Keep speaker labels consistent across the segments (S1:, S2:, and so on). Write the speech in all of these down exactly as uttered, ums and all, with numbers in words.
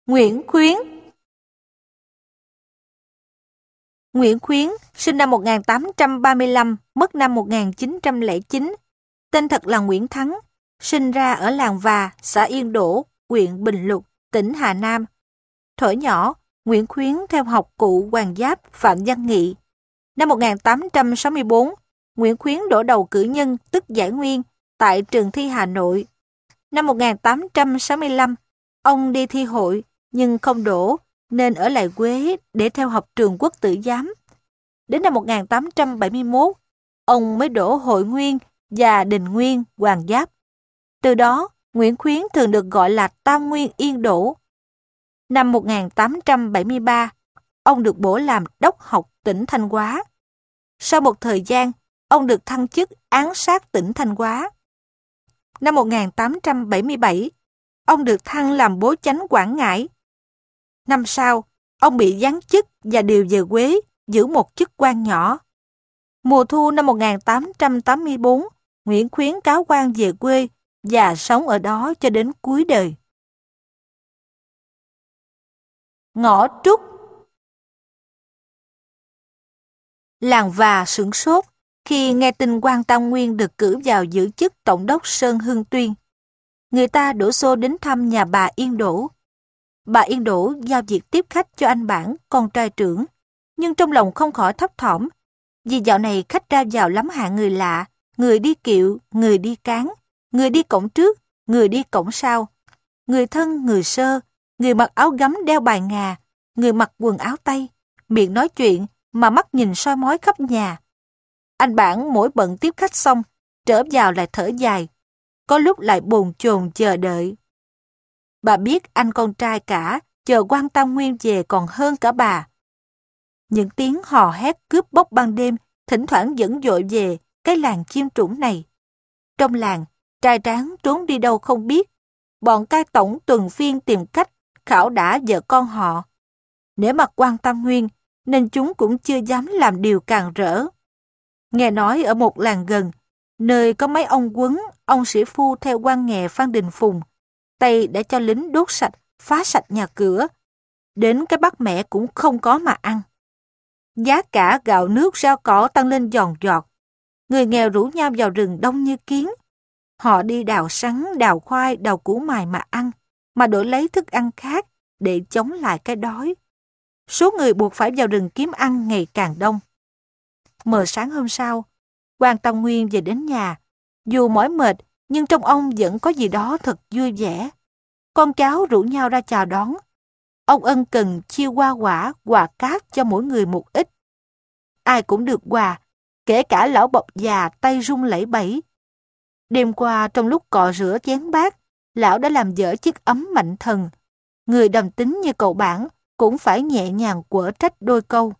S1: Nguyễn Khuyến. Nguyễn Khuyến sinh năm một nghìn tám trăm ba mươi lăm, mất năm một nghìn chín trăm lẻ chín. Tên thật là Nguyễn Thắng, sinh ra ở làng Và, xã Yên Đỗ, huyện Bình Lục, tỉnh Hà Nam. Thuở nhỏ, Nguyễn Khuyến theo học cụ Hoàng Giáp Phạm Văn Nghị. Năm một nghìn tám trăm sáu mươi tư, Nguyễn Khuyến đỗ đầu cử nhân tức giải nguyên tại trường thi Hà Nội. Năm một nghìn tám trăm sáu mươi lăm, ông đi thi hội nhưng không đỗ nên ở lại Quế để theo học trường Quốc Tử Giám. Đến năm một nghìn tám trăm bảy mươi mốt, ông mới đỗ Hội Nguyên và Đình Nguyên Hoàng Giáp. Từ đó, Nguyễn Khuyến thường được gọi là Tam Nguyên Yên Đỗ. Năm một nghìn tám trăm bảy mươi ba, ông được bổ làm đốc học tỉnh Thanh Hóa. Sau một thời gian, ông được thăng chức án sát tỉnh Thanh Hóa. Năm một nghìn tám trăm bảy mươi bảy, ông được thăng làm bố chánh Quảng Ngãi. Năm sau, ông bị giáng chức và điều về Quế giữ một chức quan nhỏ. Mùa thu năm một nghìn tám trăm tám mươi tư, Nguyễn Khuyến cáo quan về quê và sống ở đó cho đến cuối đời. Ngõ Trúc. Làng Và sửng sốt khi nghe tin quan Tam Nguyên được cử vào giữ chức tổng đốc Sơn Hưng Tuyên. Người ta đổ xô đến thăm nhà bà Yên Đỗ. Bà Yên Đỗ giao việc tiếp khách cho anh Bản, con trai trưởng, nhưng trong lòng không khỏi thấp thỏm, vì dạo này khách ra vào lắm hạng người lạ, người đi kiệu, người đi cáng, người đi cổng trước, người đi cổng sau, người thân, người sơ, người mặc áo gấm đeo bài ngà, người mặc quần áo tây, miệng nói chuyện mà mắt nhìn soi mói khắp nhà. Anh Bản mỗi bận tiếp khách xong, trở vào lại thở dài, có lúc lại bồn chồn chờ đợi. Bà biết anh con trai cả chờ quan Tam Nguyên về còn hơn cả bà. Những tiếng hò hét cướp bóc ban đêm thỉnh thoảng dẫn dội về cái làng chim trũng này. Trong làng, trai tráng trốn đi đâu không biết. Bọn cai tổng tuần phiên tìm cách khảo đả vợ con họ. Nể mặt quan Tam Nguyên nên chúng cũng chưa dám làm điều càn rỡ. Nghe nói ở một làng gần, nơi có mấy ông quấn, ông sĩ phu theo quan nghè Phan Đình Phùng, Tây đã cho lính đốt sạch, phá sạch nhà cửa. Đến cái bát mẹ cũng không có mà ăn. Giá cả gạo nước rau cỏ tăng lên giòn giọt. Người nghèo rủ nhau vào rừng đông như kiến. Họ đi đào sắn, đào khoai, đào củ mài mà ăn, mà đổi lấy thức ăn khác để chống lại cái đói. Số người buộc phải vào rừng kiếm ăn ngày càng đông. Mờ sáng hôm sau, quan Tam Nguyên về đến nhà. Dù mỏi mệt, nhưng trong ông vẫn có gì đó thật vui vẻ. Con cháu rủ nhau ra chào đón. Ông ân cần chia hoa quả, quà cáp cho mỗi người một ít. Ai cũng được quà, kể cả lão bộc già tay run lẩy bẩy. Đêm qua trong lúc cọ rửa chén bát, lão đã làm dở chiếc ấm mạnh thần. Người đầm tính như cậu Bản cũng phải nhẹ nhàng quở trách đôi câu.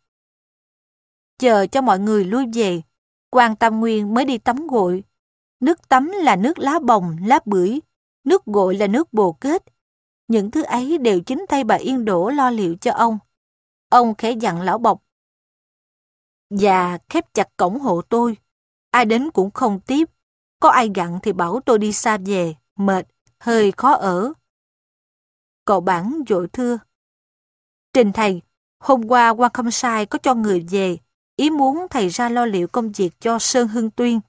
S1: Chờ cho mọi người lui về, quan Tam Nguyên mới đi tắm gội. Nước tắm là nước lá bồng, lá bưởi, nước gội là nước bồ kết. Những thứ ấy đều chính tay bà Yên Đỗ lo liệu cho ông. Ông khẽ dặn lão bộc: "Và khép chặt cổng hộ tôi, ai đến cũng không tiếp. Có ai gặn thì bảo tôi đi xa về, mệt, hơi khó ở." Cậu Bản vội thưa: "Trình thầy, hôm qua quan Khâm Sai có cho người về, ý muốn thầy ra lo liệu công việc cho Sơn Hưng Tuyên."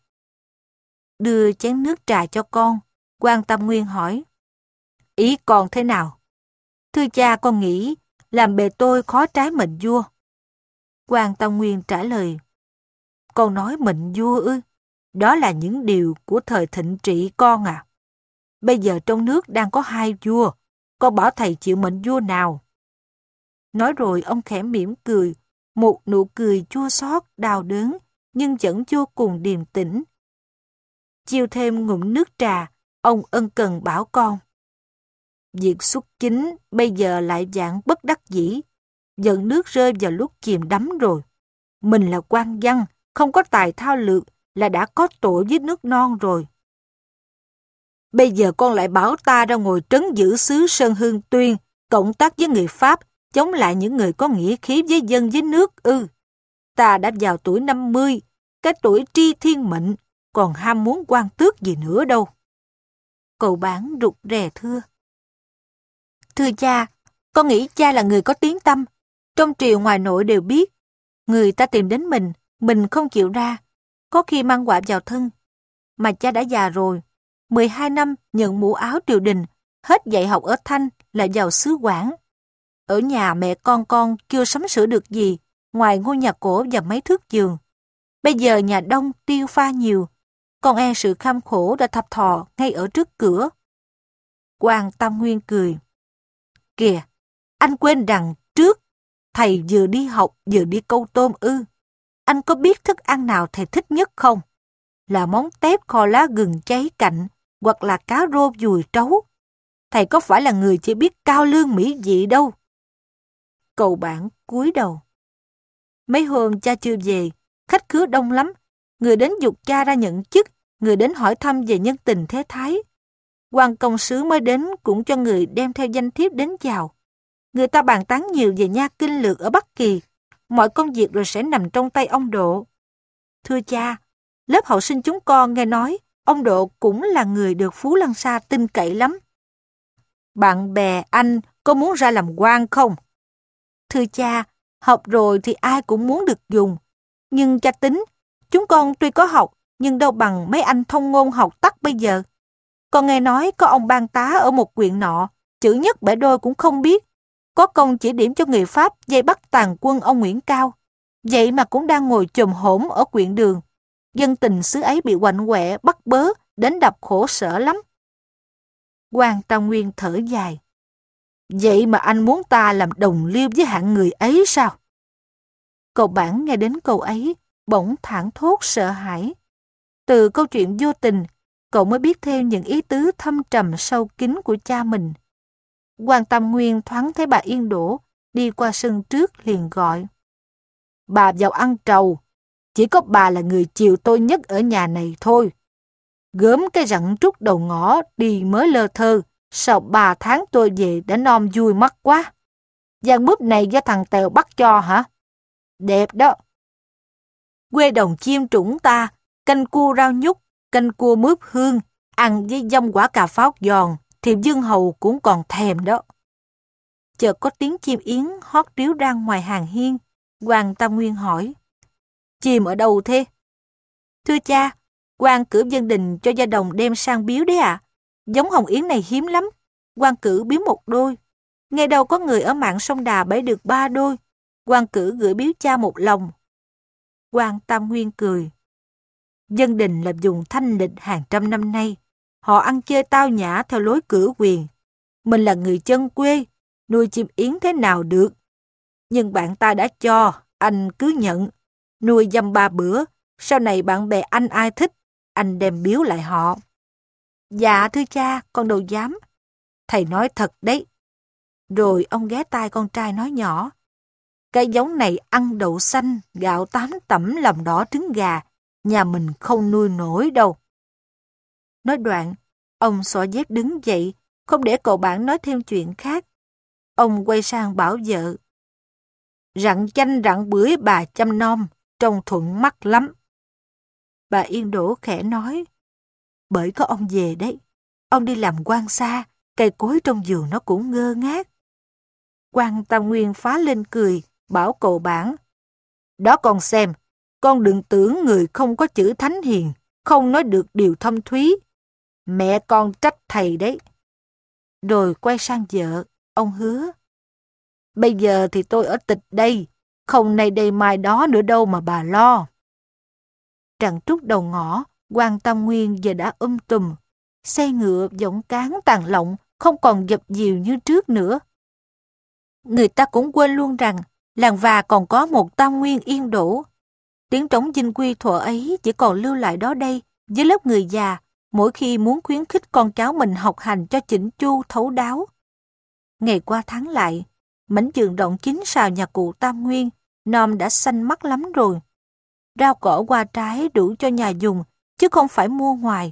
S1: Đưa chén nước trà cho con, quan Tam Nguyên hỏi: "Ý con thế nào?" "Thưa cha, con nghĩ làm bề tôi khó trái mệnh vua." Quan Tam Nguyên trả lời: "Con nói mệnh vua ư? Đó là những điều của thời thịnh trị con à. Bây giờ trong nước đang có hai vua, con bảo thầy chịu mệnh vua nào?" Nói rồi ông khẽ mỉm cười, một nụ cười chua xót đau đớn nhưng vẫn vô cùng điềm tĩnh. Chiêu thêm ngụm nước trà, ông ân cần bảo con: "Việc xuất chính bây giờ lại dạng bất đắc dĩ, giận nước rơi vào lúc chìm đắm rồi. Mình là quan văn, không có tài thao lược là đã có tội với nước non rồi. Bây giờ con lại bảo ta ra ngồi trấn giữ xứ Sơn Hưng Tuyên, cộng tác với người Pháp, chống lại những người có nghĩa khí với dân với nước ư? Ta đã vào tuổi năm mươi, cái tuổi tri thiên mệnh, còn ham muốn quan tước gì nữa đâu." Cậu Bản rụt rè thưa: "Thưa cha, Con nghĩ cha là người có tiếng tăm. Trong triều ngoài nội đều biết. Người ta tìm đến mình, mình không chịu ra. Có khi mang họa vào thân. Mà cha đã già rồi. mười hai năm nhận mũ áo triều đình, hết dạy học ở Thanh lại vào xứ Quảng. Ở nhà mẹ con con chưa sắm sửa được gì, ngoài ngôi nhà cổ và mấy thước giường. Bây giờ nhà đông tiêu pha nhiều, con e sự kham khổ đã thập thò ngay ở trước cửa. Quan Tam Nguyên cười. Kìa, anh quên rằng trước, thầy vừa đi học vừa đi câu tôm ư. Anh có biết thức ăn nào thầy thích nhất không? Là món tép kho lá gừng cháy cạnh, hoặc là cá rô dùi trấu. Thầy có phải là người chỉ biết cao lương mỹ vị đâu. Cậu bạn cúi đầu. Mấy hôm cha chưa về, khách khứa đông lắm. Người đến giục cha ra nhận chức, người đến hỏi thăm về nhân tình thế thái. Quan công sứ mới đến cũng cho người đem theo danh thiếp đến chào. Người ta bàn tán nhiều về nha kinh lược ở Bắc Kỳ. Mọi công việc rồi sẽ nằm trong tay ông Độ. Thưa cha, lớp hậu sinh chúng con nghe nói ông Độ cũng là người được Phú Lăng Sa tin cậy lắm. Bạn bè anh có muốn ra làm quan không? Thưa cha, học rồi thì ai cũng muốn được dùng. Nhưng cha tính, chúng con tuy có học, nhưng đâu bằng mấy anh thông ngôn học tắc bây giờ. Con nghe nói có ông ban tá ở một huyện nọ, chữ nhất bể đôi cũng không biết. Có công chỉ điểm cho người Pháp dây bắt tàn quân ông Nguyễn Cao. Vậy mà cũng đang ngồi chồm hổm ở quyện đường. Dân tình xứ ấy bị quạnh quẹ, bắt bớ, đến đập khổ sở lắm. Quan Tam Nguyên thở dài. Vậy mà anh muốn ta làm đồng liêu với hạng người ấy sao? Cậu Bản nghe đến câu ấy, bỗng thảng thốt sợ hãi. Từ câu chuyện vô tình, cậu mới biết thêm những ý tứ thâm trầm sâu kín của cha mình. Quan Tam Nguyên thoáng thấy bà Yên Đỗ, đi qua sân trước liền gọi. Bà vào ăn trầu, chỉ có bà là người chiều tôi nhất ở nhà này thôi. Gớm cái rặng trúc đầu ngõ đi mới lơ thơ, sau ba tháng tôi về đã nom vui mắt quá. Giang mướp này do thằng Tèo bắt cho hả? Đẹp đó. Quê đồng chim trũng ta, canh cua rau nhút, canh cua mướp hương, ăn với dông quả cà pháo giòn, thì Dương Hầu cũng còn thèm đó. Chợt có tiếng chim yến hót ríu ra ngoài hàng hiên. Quan Tam Nguyên hỏi. Chim ở đâu thế? Thưa cha, quan cử dân đình cho gia đồng đem sang biếu đấy ạ. À. Giống hồng yến này hiếm lắm. Quan cử biếu một đôi. Nghe đâu có người ở mạn sông Đà bẫy được ba đôi. Quan cử gửi biếu cha một lòng. Quan Tam Nguyên cười. Dân đình là dùng thanh lịch hàng trăm năm nay. Họ ăn chơi tao nhã theo lối cử quyền. Mình là người chân quê, nuôi chim yến thế nào được. Nhưng bạn ta đã cho, anh cứ nhận. Nuôi dăm ba bữa, sau này bạn bè anh ai thích, anh đem biếu lại họ. Dạ thưa cha, con đâu dám. Thầy nói thật đấy. Rồi ông ghé tai con trai nói nhỏ. Cái giống này ăn đậu xanh, gạo tám tẩm lòng đỏ trứng gà, nhà mình không nuôi nổi đâu. Nói đoạn, ông xỏ dép đứng dậy, không để cậu bạn nói thêm chuyện khác. Ông quay sang bảo vợ. Rặng chanh rặng bưởi bà chăm nom, trông thuận mắt lắm. Bà Yên Đỗ khẽ nói. Bởi có ông về đấy, ông đi làm quan xa, cây cối trong vườn nó cũng ngơ ngác. Quan Tam Nguyên phá lên cười, bảo cậu bạn. Đó con xem, con đừng tưởng người không có chữ thánh hiền, không nói được điều thâm thúy. Mẹ con trách thầy đấy. Rồi quay sang vợ, ông hứa. Bây giờ thì tôi ở tịch đây, không nay đây mai đó nữa đâu mà bà lo. Trặng trúc đầu ngõ, Quan Tam Nguyên giờ đã um tùm, xe ngựa giọng cán tàn lộng, không còn dập dìu như trước nữa. Người ta cũng quên luôn rằng làng Và còn có một Tam Nguyên Yên Đỗ. Tiếng trống dinh quy thuở ấy chỉ còn lưu lại đó đây với lớp người già, mỗi khi muốn khuyến khích con cháu mình học hành cho chỉnh chu thấu đáo. Ngày qua tháng lại, mảnh vườn rộng chín sào nhà cụ Tam Nguyên, nom đã xanh mắt lắm rồi. Rau cỏ hoa trái đủ cho nhà dùng, chứ không phải mua ngoài.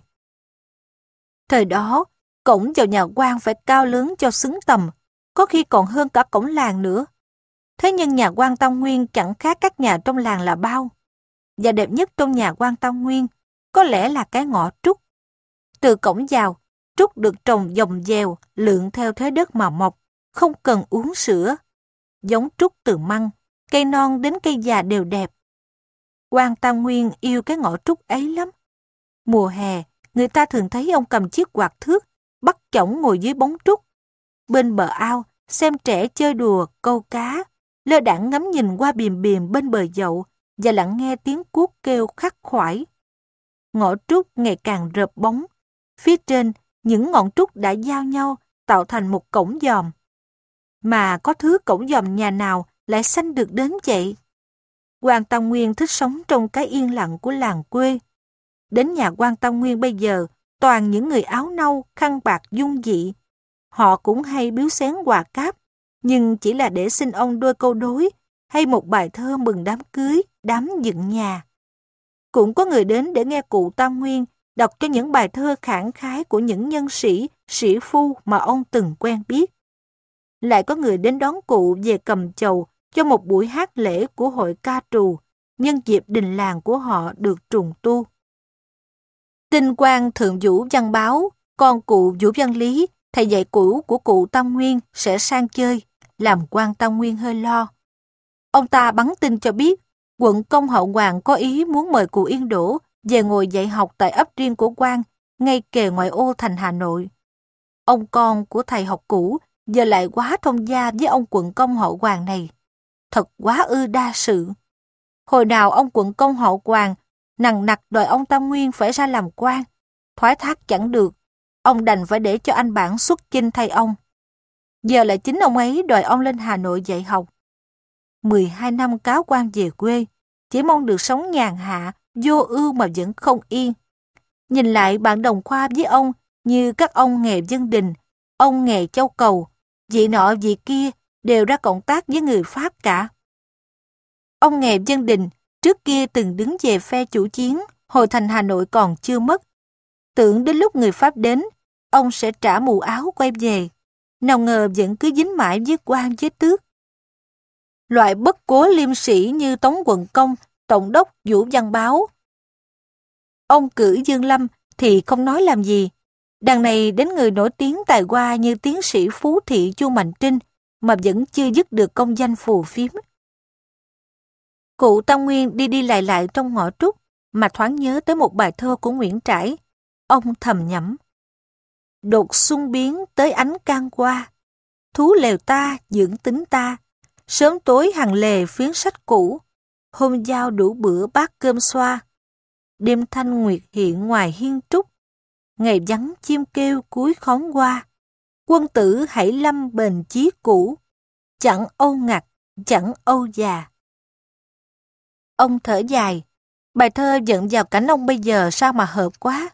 S1: Thời đó, cổng vào nhà quan phải cao lớn cho xứng tầm, có khi còn hơn cả cổng làng nữa. Thế nhưng nhà quan Tam Nguyên chẳng khác các nhà trong làng là bao. Và đẹp nhất trong nhà quan Tam Nguyên có lẽ là cái ngõ trúc. Từ cổng vào, trúc được trồng dòng dèo, lượn theo thế đất mà mọc, không cần uống sữa. Giống trúc từ măng, cây non đến cây già đều đẹp. Quan Tam Nguyên yêu cái ngõ trúc ấy lắm. Mùa hè, người ta thường thấy ông cầm chiếc quạt thước, bắt chổng ngồi dưới bóng trúc. Bên bờ ao, xem trẻ chơi đùa, câu cá, lơ đãng ngắm nhìn qua bìm bìm bên bờ dậu và lặng nghe tiếng cuốc kêu khắc khoải. Ngõ trúc ngày càng rợp bóng. Phía trên, những ngọn trúc đã giao nhau tạo thành một cổng dòm. Mà có thứ cổng dòm nhà nào lại xanh được đến vậy? Quan Tam Nguyên thích sống trong cái yên lặng của làng quê. Đến nhà Quan Tam Nguyên bây giờ, toàn những người áo nâu, khăn bạc dung dị. Họ cũng hay biếu xén quà cáp, nhưng chỉ là để xin ông đôi câu đối hay một bài thơ mừng đám cưới, đám dựng nhà. Cũng có người đến để nghe cụ Tam Nguyên đọc cho những bài thơ khản khái của những nhân sĩ, sĩ phu mà ông từng quen biết. Lại có người đến đón cụ về cầm chầu cho một buổi hát lễ của hội ca trù, nhân dịp đình làng của họ được trùng tu. Tin quan Thượng Vũ Văn báo, con cụ Vũ Văn Lý, thầy dạy cũ của cụ Tam Nguyên sẽ sang chơi, làm Quan Tam Nguyên hơi lo. Ông ta bắn tin cho biết, quận công Hậu Hoàng có ý muốn mời cụ Yên Đỗ về ngồi dạy học tại ấp riêng của Quan, ngay kề ngoại ô thành Hà Nội. Ông con của thầy học cũ giờ lại quá thông gia với ông quận công Hậu Hoàng này. Thật quá ư đa sự. Hồi nào ông quận công Hậu Hoàng nằng nặc đòi ông Tam Nguyên phải ra làm quan, thoái thác chẳng được, ông đành phải để cho anh Bản xuất chinh thay ông. Giờ lại chính ông ấy đòi ông lên Hà Nội dạy học. mười hai năm cáo quan về quê, chỉ mong được sống nhàn hạ, vô ưu mà vẫn không yên. Nhìn lại bạn đồng khoa với ông như các ông Nghè Dân Đình, ông Nghè Châu Cầu, vị nọ vị kia đều ra cộng tác với người Pháp cả. Ông Nghè Dân Đình trước kia từng đứng về phe chủ chiến, hồi thành Hà Nội còn chưa mất. Tưởng đến lúc người Pháp đến, ông sẽ trả mù áo quay về. Nào ngờ vẫn cứ dính mãi với quan với tước. Loại bất cố liêm sĩ như Tống Quận Công, Tổng đốc Vũ Văn Báo. Ông cử Dương Lâm thì không nói làm gì. Đằng này đến người nổi tiếng tài hoa như tiến sĩ Phú Thị Chu Mạnh Trinh mà vẫn chưa dứt được công danh phù phiếm. Cụ Tam Nguyên đi đi lại lại trong ngõ trúc mà thoáng nhớ tới một bài thơ của Nguyễn Trãi. Ông thầm nhẩm: đột xuân biến tới ánh can qua, thú lều ta dưỡng tính ta, sớm tối hàng lề phiến sách cũ, hôm giao đủ bữa bát cơm xoa, đêm thanh nguyệt hiện ngoài hiên trúc, ngày vắng chim kêu cuối khóm qua, quân tử hãy lâm bền chí cũ, chẳng âu ngặt, chẳng âu già. Ông thở dài, bài thơ dẫn vào cảnh ông bây giờ sao mà hợp quá.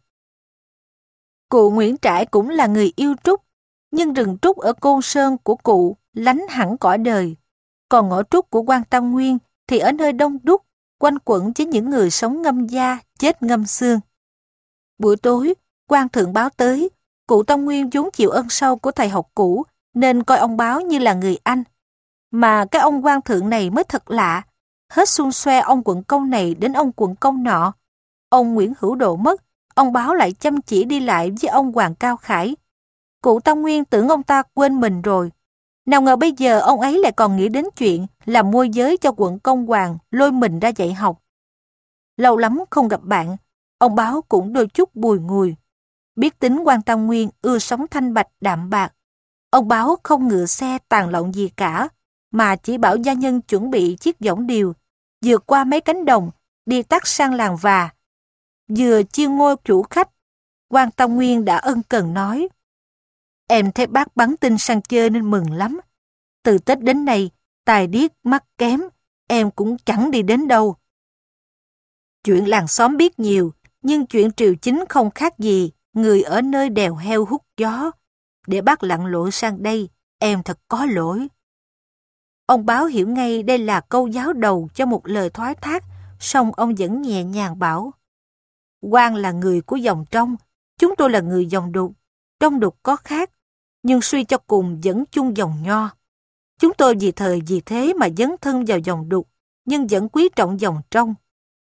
S1: Cụ Nguyễn Trãi cũng là người yêu trúc, nhưng rừng trúc ở Côn Sơn của cụ lánh hẳn cõi đời. Còn ngõ trúc của Quan Tam Nguyên thì ở nơi đông đúc, quanh quẩn với những người sống ngâm da, chết ngâm xương. Buổi tối, quan thượng báo tới, cụ Tam Nguyên vốn chịu ơn sâu của thầy học cũ, nên coi ông báo như là người anh. Mà cái ông quan thượng này mới thật lạ, hết xung xoe ông quận công này đến ông quận công nọ. Ông Nguyễn Hữu Độ mất, ông báo lại chăm chỉ đi lại với ông Hoàng Cao Khải. Cụ Tam Nguyên tưởng ông ta quên mình rồi. Nào ngờ bây giờ ông ấy lại còn nghĩ đến chuyện làm môi giới cho quận công Hoàng lôi mình ra dạy học. Lâu lắm không gặp bạn, ông báo cũng đôi chút bùi ngùi. Biết tính Quan Tam Nguyên ưa sống thanh bạch đạm bạc. Ông báo không ngựa xe tàn lộn gì cả, mà chỉ bảo gia nhân chuẩn bị chiếc võng điều, vượt qua mấy cánh đồng, đi tắt sang làng Và. Vừa chiêu ngôi chủ khách, Quan Tam Nguyên đã ân cần nói: em thấy bác bắn tin sang chơi nên mừng lắm. Từ Tết đến nay, tài điếc mắt kém, em cũng chẳng đi đến đâu. Chuyện làng xóm biết nhiều, nhưng chuyện triều chính không khác gì, người ở nơi đèo heo hút gió. Để bác lặn lội sang đây, em thật có lỗi. Ông báo hiểu ngay đây là câu giáo đầu cho một lời thoái thác, song ông vẫn nhẹ nhàng bảo: Quan là người của dòng trong, chúng tôi là người dòng đục. Trong đục có khác, nhưng suy cho cùng vẫn chung dòng Nho. Chúng tôi vì thời vì thế mà dấn thân vào dòng đục, nhưng vẫn quý trọng dòng trong.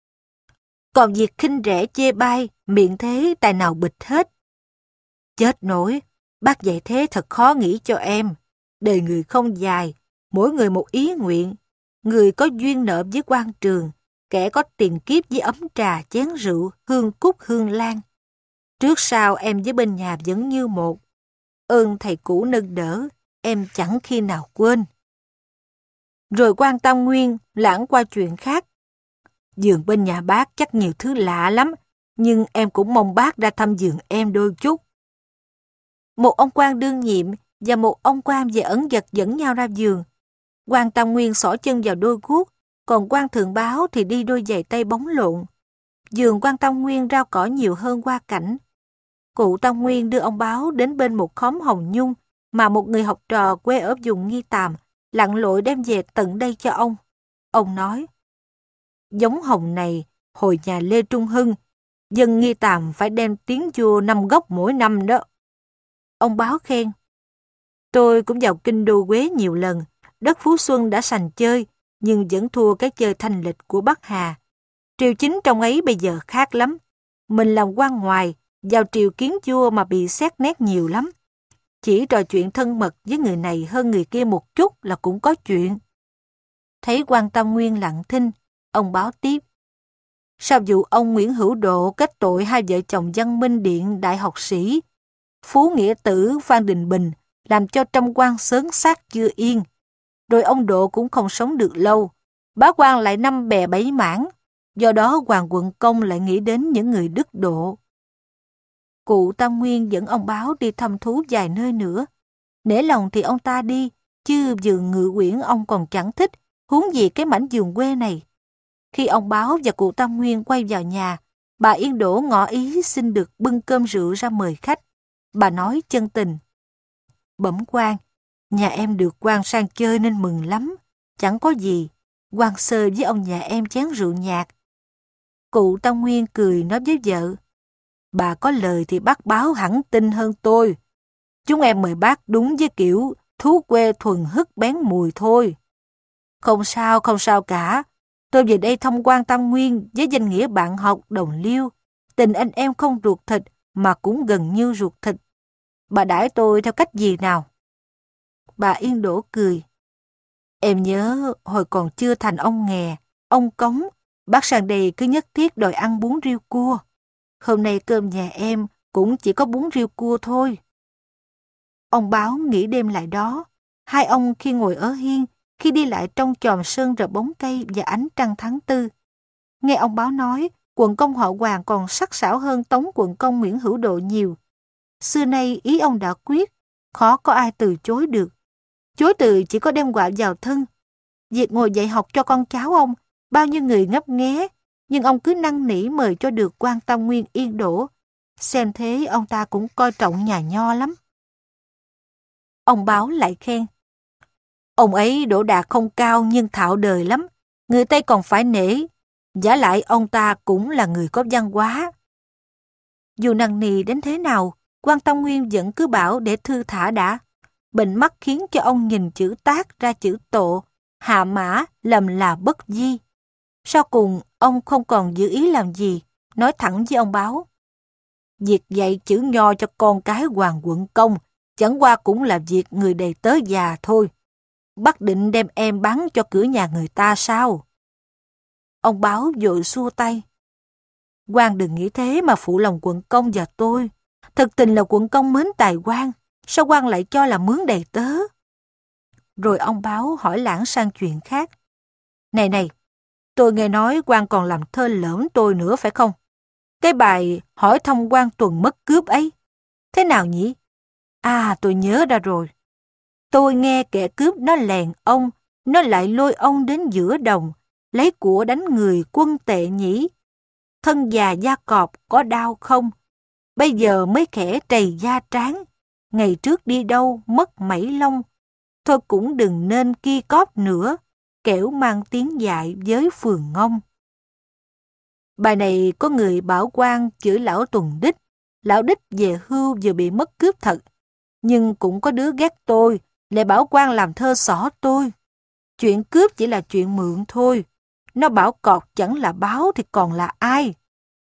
S1: Còn việc khinh rẻ chê bai, miệng thế tài nào bịch hết. Chết nổi, bác dạy thế thật khó nghĩ cho em. Đời người không dài, mỗi người một ý nguyện. Người có duyên nợ với quan trường, kẻ có tiền kiếp với ấm trà, chén rượu, hương cúc, hương lan. Trước sau em với bên nhà vẫn như một. Ơn thầy cũ nâng đỡ, em chẳng khi nào quên. Rồi quan Tam Nguyên lãng qua chuyện khác. Giường bên nhà bác chắc nhiều thứ lạ lắm, nhưng em cũng mong bác ra thăm giường em đôi chút. Một ông quan đương nhiệm và một ông quan về ẩn dật dẫn nhau ra giường. Quan Tam Nguyên xỏ chân vào đôi guốc, còn quan Thượng Báo thì đi đôi giày tây bóng lộn. Giường quan Tam Nguyên rau cỏ nhiều hơn hoa cảnh. Cụ Tam Nguyên đưa ông Báo đến bên một khóm hồng nhung mà một người học trò quê ở vùng Nghi Tàm lặn lội đem về tận đây cho ông. Ông nói, giống hồng này hồi nhà Lê Trung Hưng, dân Nghi Tàm phải đem tiếng vua năm gốc mỗi năm đó. Ông Báo khen, tôi cũng vào kinh đô Huế nhiều lần, đất Phú Xuân đã sành chơi, nhưng vẫn thua cái chơi thanh lịch của Bắc Hà. Triều chính trong ấy bây giờ khác lắm. Mình làm quan ngoài, vào triều kiến vua mà bị xét nét nhiều lắm. Chỉ trò chuyện thân mật với người này hơn người kia một chút là cũng có chuyện. Thấy quan Tam Nguyên lặng thinh, ông Báo tiếp. Sau vụ ông Nguyễn Hữu Độ kết tội hai vợ chồng Văn Minh Điện đại học sĩ, Phú Nghĩa Tử Phan Đình Bình làm cho trăm quan xớn xác chưa yên. Rồi ông Độ cũng không sống được lâu. Bá quan lại năm bè bảy mảng. Do đó Hoàng Quận Công lại nghĩ đến những người đức độ. Cụ Tam Nguyên dẫn ông Báo đi thăm thú vài nơi nữa. Nể lòng thì ông ta đi, chứ vườn Ngự Uyển ông còn chẳng thích, huống gì cái mảnh vườn quê này. Khi ông Báo và cụ Tam Nguyên quay vào nhà, bà Yên Đỗ ngỏ ý xin được bưng cơm rượu ra mời khách. Bà nói chân tình. Bẩm quan, nhà em được quan sang chơi nên mừng lắm. Chẳng có gì, quan sơ với ông nhà em chén rượu nhạt. Cụ Tam Nguyên cười nói với vợ. Bà có lời thì bác Báo hẳn tin hơn tôi. Chúng em mời bác đúng với kiểu thú quê thuần hức bén mùi thôi. Không sao, không sao cả. Tôi về đây thăm quan Tam Nguyên với danh nghĩa bạn học đồng liêu. Tình anh em không ruột thịt mà cũng gần như ruột thịt. Bà đãi tôi theo cách gì nào? Bà Yên Đỗ cười. Em nhớ hồi còn chưa thành ông nghè, ông cống, bác sang đây cứ nhất thiết đòi ăn bún riêu cua. Hôm nay cơm nhà em cũng chỉ có bún riêu cua thôi. Ông Báo nghĩ đêm lại đó. Hai ông khi ngồi ở hiên, khi đi lại trong chòm sơn rợp bóng cây và ánh trăng tháng tư. Nghe ông Báo nói, quận công họ Hoàng còn sắc sảo hơn tống quận công Nguyễn Hữu Độ nhiều. Xưa nay ý ông đã quyết, khó có ai từ chối được. Chối từ chỉ có đem họa vào thân. Việc ngồi dạy học cho con cháu ông, bao nhiêu người ngấp nghé, nhưng ông cứ năn nỉ mời cho được quan Tam Nguyên Yên Đỗ. Xem thế ông ta cũng coi trọng nhà nho lắm. Ông Báo lại khen. Ông ấy đỗ đạt không cao nhưng thạo đời lắm. Người Tây còn phải nể. Vả lại ông ta cũng là người có văn hóa. Dù năn nỉ đến thế nào, quan Tam Nguyên vẫn cứ bảo để thư thả đã. Bệnh mắt khiến cho ông nhìn chữ tác ra chữ tộ, hạ mã lầm là bất di. Sau cùng, ông không còn giữ ý làm gì, nói thẳng với ông Báo. Việc dạy chữ nho cho con cái Hoàng Quận Công, chẳng qua cũng là việc người đầy tớ già thôi. Bác định đem em bắn cho cửa nhà người ta sao? Ông Báo vội xua tay. Quan đừng nghĩ thế mà phụ lòng Quận Công và tôi. Thực tình là Quận Công mến tài quan, sao quan lại cho là mướn đầy tớ? Rồi ông Báo hỏi lãng sang chuyện khác. Này này, tôi nghe nói quan còn làm thơ lỡm tôi nữa phải không? Cái bài hỏi thăm quan tuần mất cướp ấy. Thế nào nhỉ? À, tôi nhớ ra rồi. Tôi nghe kẻ cướp nó lèn ông, nó lại lôi ông đến giữa đồng, lấy của đánh người quân tệ nhỉ. Thân già da cọp có đau không? Bây giờ mới khẽ trầy da tráng. Ngày trước đi đâu mất mảy lông. Thôi cũng đừng nên kia cóp nữa, kẻo mang tiếng dại với phường ngông. Bài này có người bảo quan chửi lão Tuần Đích. Lão Đích về hưu vừa bị mất cướp thật. Nhưng cũng có đứa ghét tôi, lại bảo quan làm thơ xỏ tôi. Chuyện cướp chỉ là chuyện mượn thôi. Nó bảo cọt chẳng là báo thì còn là ai?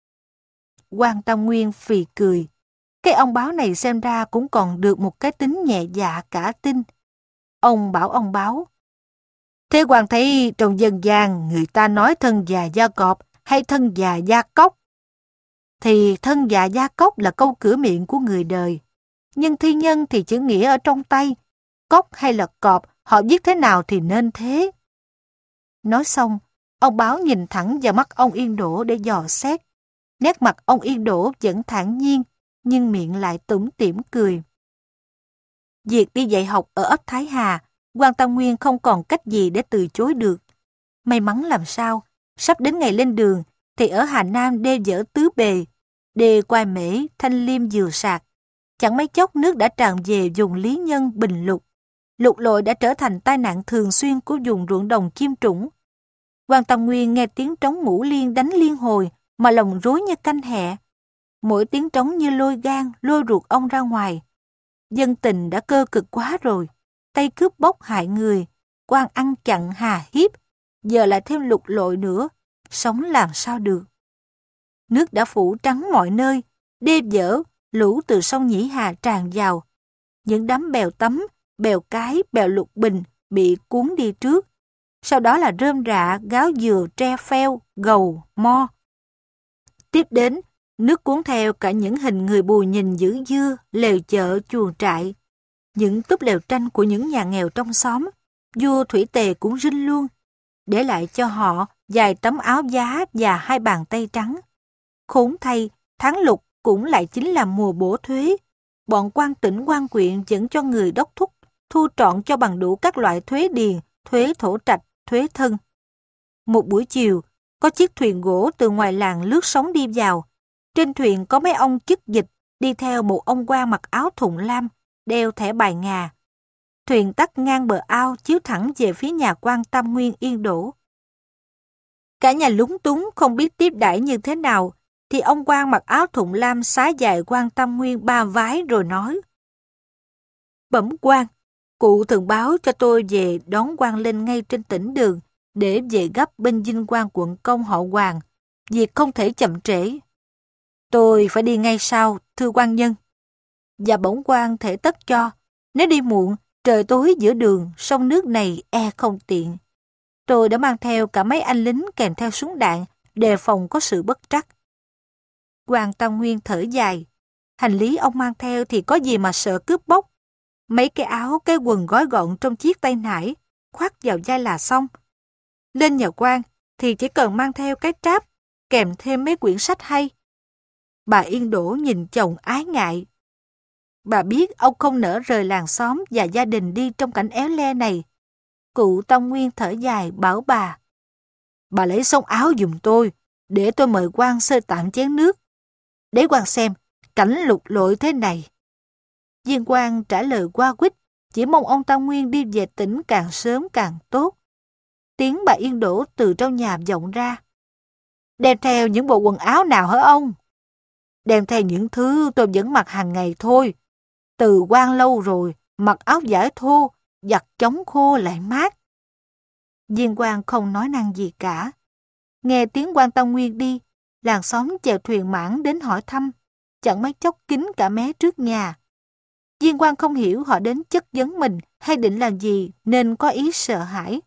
S1: Quan Tam Nguyên phì cười. Cái ông Báo này xem ra cũng còn được một cái tính nhẹ dạ cả tin. Ông bảo ông báo. Thế quan thấy trong dân gian người ta nói thân già da cọp hay thân già da cóc? Thì thân già da cóc là câu cửa miệng của người đời. Nhưng thi nhân thì chữ nghĩa ở trong tay. Cóc hay là cọp, họ viết thế nào thì nên thế. Nói xong, ông báo nhìn thẳng vào mắt ông Yên Đỗ để dò xét. Nét mặt ông Yên Đỗ vẫn thản nhiên, nhưng miệng lại tủm tỉm cười. Việc đi dạy học ở ấp Thái Hà, Quan Tam Nguyên không còn cách gì để từ chối được. May mắn làm sao, sắp đến ngày lên đường, thì ở Hà Nam đê dở tứ bề, đê Quai Mễ, Thanh Liêm Dừa Sạc. Chẳng mấy chốc nước đã tràn về vùng Lý Nhân, Bình Lục. Lụt lội đã trở thành tai nạn thường xuyên của vùng ruộng đồng Chiêm Trũng. Quan Tam Nguyên nghe tiếng trống ngũ liên đánh liên hồi mà lòng rối như canh hẹ. Mỗi tiếng trống như lôi gan, lôi ruột ông ra ngoài. Dân tình đã cơ cực quá rồi, tay cướp bóc hại người, quan ăn chặn hà hiếp, giờ lại thêm lụt lội nữa, sống làm sao được. Nước đã phủ trắng mọi nơi, đê dở, lũ từ sông Nhĩ Hà tràn vào. Những đám bèo tấm, bèo cái, bèo lục bình bị cuốn đi trước. Sau đó là rơm rạ, gáo dừa, tre pheo, gầu, mo. Tiếp đến, nước cuốn theo cả những hình người bù nhìn giữ dưa, lều chợ, chuồng trại. Những túp lều tranh của những nhà nghèo trong xóm, vua Thủy Tề cũng rinh luôn, để lại cho họ vài tấm áo giá và hai bàn tay trắng. Khốn thay, tháng lục cũng lại chính là mùa bổ thuế. Bọn quan tỉnh quan quyện dẫn cho người đốc thúc thu trọn cho bằng đủ các loại thuế điền, thuế thổ trạch, thuế thân. Một buổi chiều, có chiếc thuyền gỗ từ ngoài làng lướt sóng đi vào. Trên thuyền có mấy ông chức dịch đi theo một ông quan mặc áo thụng lam, đeo thẻ bài ngà. Thuyền tắt ngang bờ ao chiếu thẳng về phía nhà quan Tam Nguyên Yên Đỗ. Cả nhà lúng túng không biết tiếp đãi như thế nào, thì ông quan mặc áo thụng lam xá dài quan Tam Nguyên ba vái rồi nói: Bẩm quan, cụ thường báo cho tôi về đón quan lên ngay trên tỉnh đường để về gấp bên dinh quan quận công họ Hoàng. Việc không thể chậm trễ. Tôi phải đi ngay sau, thưa quan nhân. Và bổn quan thể tất cho, nếu đi muộn, trời tối giữa đường, sông nước này e không tiện. Tôi đã mang theo cả mấy anh lính kèm theo súng đạn, đề phòng có sự bất trắc. Quan Tam Nguyên thở dài. Hành lý ông mang theo thì có gì mà sợ cướp bóc. Mấy cái áo, cái quần gói gọn trong chiếc tay nải, khoác vào vai là xong. Lên nhà quan thì chỉ cần mang theo cái tráp, kèm thêm mấy quyển sách hay. Bà Yên Đỗ nhìn chồng ái ngại. Bà biết ông không nỡ rời làng xóm và gia đình đi trong cảnh éo le này. Cụ Tam Nguyên thở dài bảo bà: Bà lấy xông áo giùm tôi, để tôi mời quan sơ tạm chén nước. Để quan xem, cảnh lục lội thế này. Viên quan trả lời qua quýt, chỉ mong ông Tam Nguyên đi về tỉnh càng sớm càng tốt. Tiếng bà Yên Đỗ từ trong nhà vọng ra: Đem theo những bộ quần áo nào hả ông? Đem theo những thứ tôi vẫn mặc hàng ngày thôi. Từ quan lâu rồi, mặc áo vải thô, giặt chống khô lại mát. Viên quan không nói năng gì cả. Nghe tiếng quan Tam Nguyên đi, làng xóm chèo thuyền mãn đến hỏi thăm, chẳng mấy chốc kín cả mé trước nhà. Viên quan không hiểu họ đến chất vấn mình hay định làm gì nên có ý sợ hãi.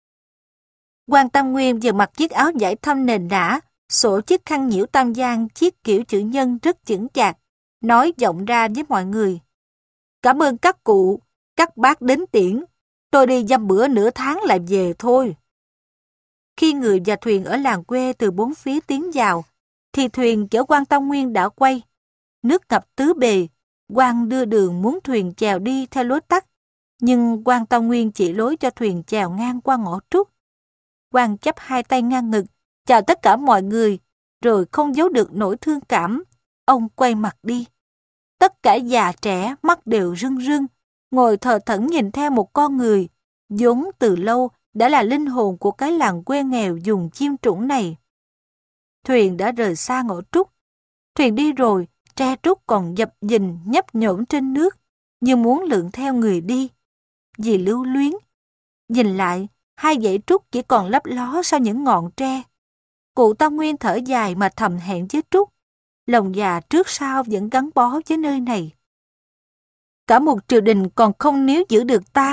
S1: Quan Tam Nguyên vừa mặc chiếc áo vải thâm nền nã, xổ chiếc khăn nhiễu tam giang chiếc kiểu chữ nhân rất chững chạc, nói vọng ra với mọi người: Cảm ơn các cụ, các bác đến tiễn, tôi đi dăm bữa nửa tháng lại về thôi. Khi người và thuyền ở làng quê từ bốn phía tiến vào, thì thuyền chở quan Tam Nguyên đã quay. Nước ngập tứ bề, quan đưa đường muốn thuyền chèo đi theo lối tắt, nhưng quan Tam Nguyên chỉ lối cho thuyền chèo ngang qua ngõ trúc. Quan chắp hai tay ngang ngực, chào tất cả mọi người, rồi không giấu được nỗi thương cảm. Ông quay mặt đi. Tất cả già trẻ mắt đều rưng rưng, ngồi thờ thẫn nhìn theo một con người, vốn từ lâu đã là linh hồn của cái làng quê nghèo vùng Chiêm Trũng này. Thuyền đã rời xa ngõ trúc. Thuyền đi rồi, tre trúc còn dập dình nhấp nhổm trên nước, như muốn lượn theo người đi. Vì lưu luyến, nhìn lại, hai dãy trúc chỉ còn lấp ló sau những ngọn tre. Cụ Tam Nguyên thở dài mà thầm hẹn với trúc, lòng già trước sau vẫn gắn bó với nơi này. Cả một triều đình còn không níu giữ được ta,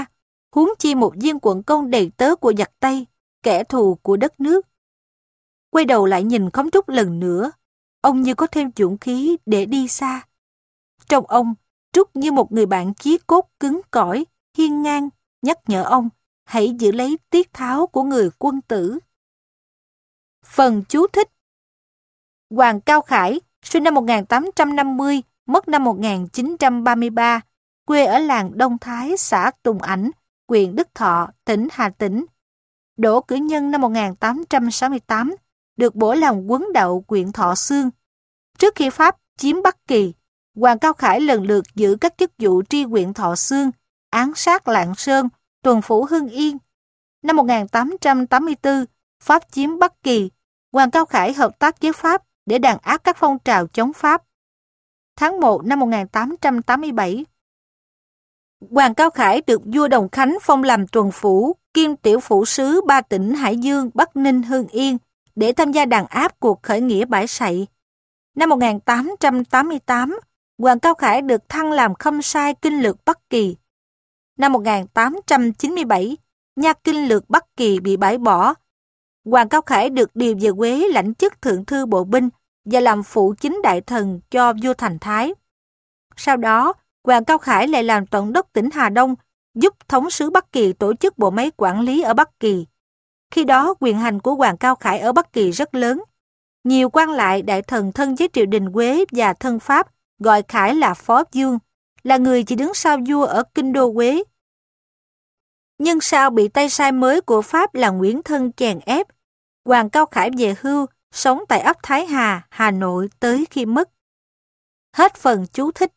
S1: huống chi một viên quận công đầy tớ của giặc Tây, kẻ thù của đất nước. Quay đầu lại nhìn Khổng Trúc lần nữa, ông như có thêm dũng khí để đi xa. Trong ông, Trúc như một người bạn chí cốt cứng cỏi, hiên ngang, nhắc nhở ông hãy giữ lấy tiết tháo của người quân tử. Phần chú thích. Hoàng Cao Khải, sinh năm một nghìn tám trăm năm mươi, mất năm một nghìn chín trăm ba mươi ba, quê ở làng Đông Thái, xã Tùng Ảnh, huyện Đức Thọ, tỉnh Hà Tĩnh. Đỗ cử nhân năm một nghìn tám trăm sáu mươi tám, được bổ làm quấn đậu huyện Thọ Xương. Trước khi Pháp chiếm Bắc Kỳ, Hoàng Cao Khải lần lượt giữ các chức vụ tri huyện Thọ Xương, án sát Lạng Sơn, tuần phủ Hưng Yên. Năm một nghìn tám trăm tám mươi tư, Pháp chiếm Bắc Kỳ, Hoàng Cao Khải hợp tác với Pháp để đàn áp các phong trào chống Pháp. Tháng một năm một nghìn tám trăm tám mươi bảy, Hoàng Cao Khải được vua Đồng Khánh phong làm tuần phủ, kiêm tiểu phủ sứ ba tỉnh Hải Dương, Bắc Ninh, Hưng Yên để tham gia đàn áp cuộc khởi nghĩa Bãi Sậy. Năm một nghìn tám trăm tám mươi tám, Hoàng Cao Khải được thăng làm khâm sai kinh lược Bắc Kỳ. Năm một nghìn tám trăm chín mươi bảy, nha kinh lược Bắc Kỳ bị bãi bỏ. Hoàng Cao Khải được điều về Quế lãnh chức thượng thư bộ binh và làm phụ chính đại thần cho vua Thành Thái. Sau đó, Hoàng Cao Khải lại làm tổng đốc tỉnh Hà Đông, giúp thống sứ Bắc Kỳ tổ chức bộ máy quản lý ở Bắc Kỳ. Khi đó, quyền hành của Hoàng Cao Khải ở Bắc Kỳ rất lớn. Nhiều quan lại đại thần thân với triều đình Quế và thân Pháp gọi Khải là Phó Vương, là người chỉ đứng sau vua ở kinh đô Quế. Nhưng sau bị tay sai mới của Pháp là Nguyễn Thân chèn ép, Hoàng Cao Khải về hưu, sống tại ấp Thái Hà, Hà Nội tới khi mất. Hết phần chú thích.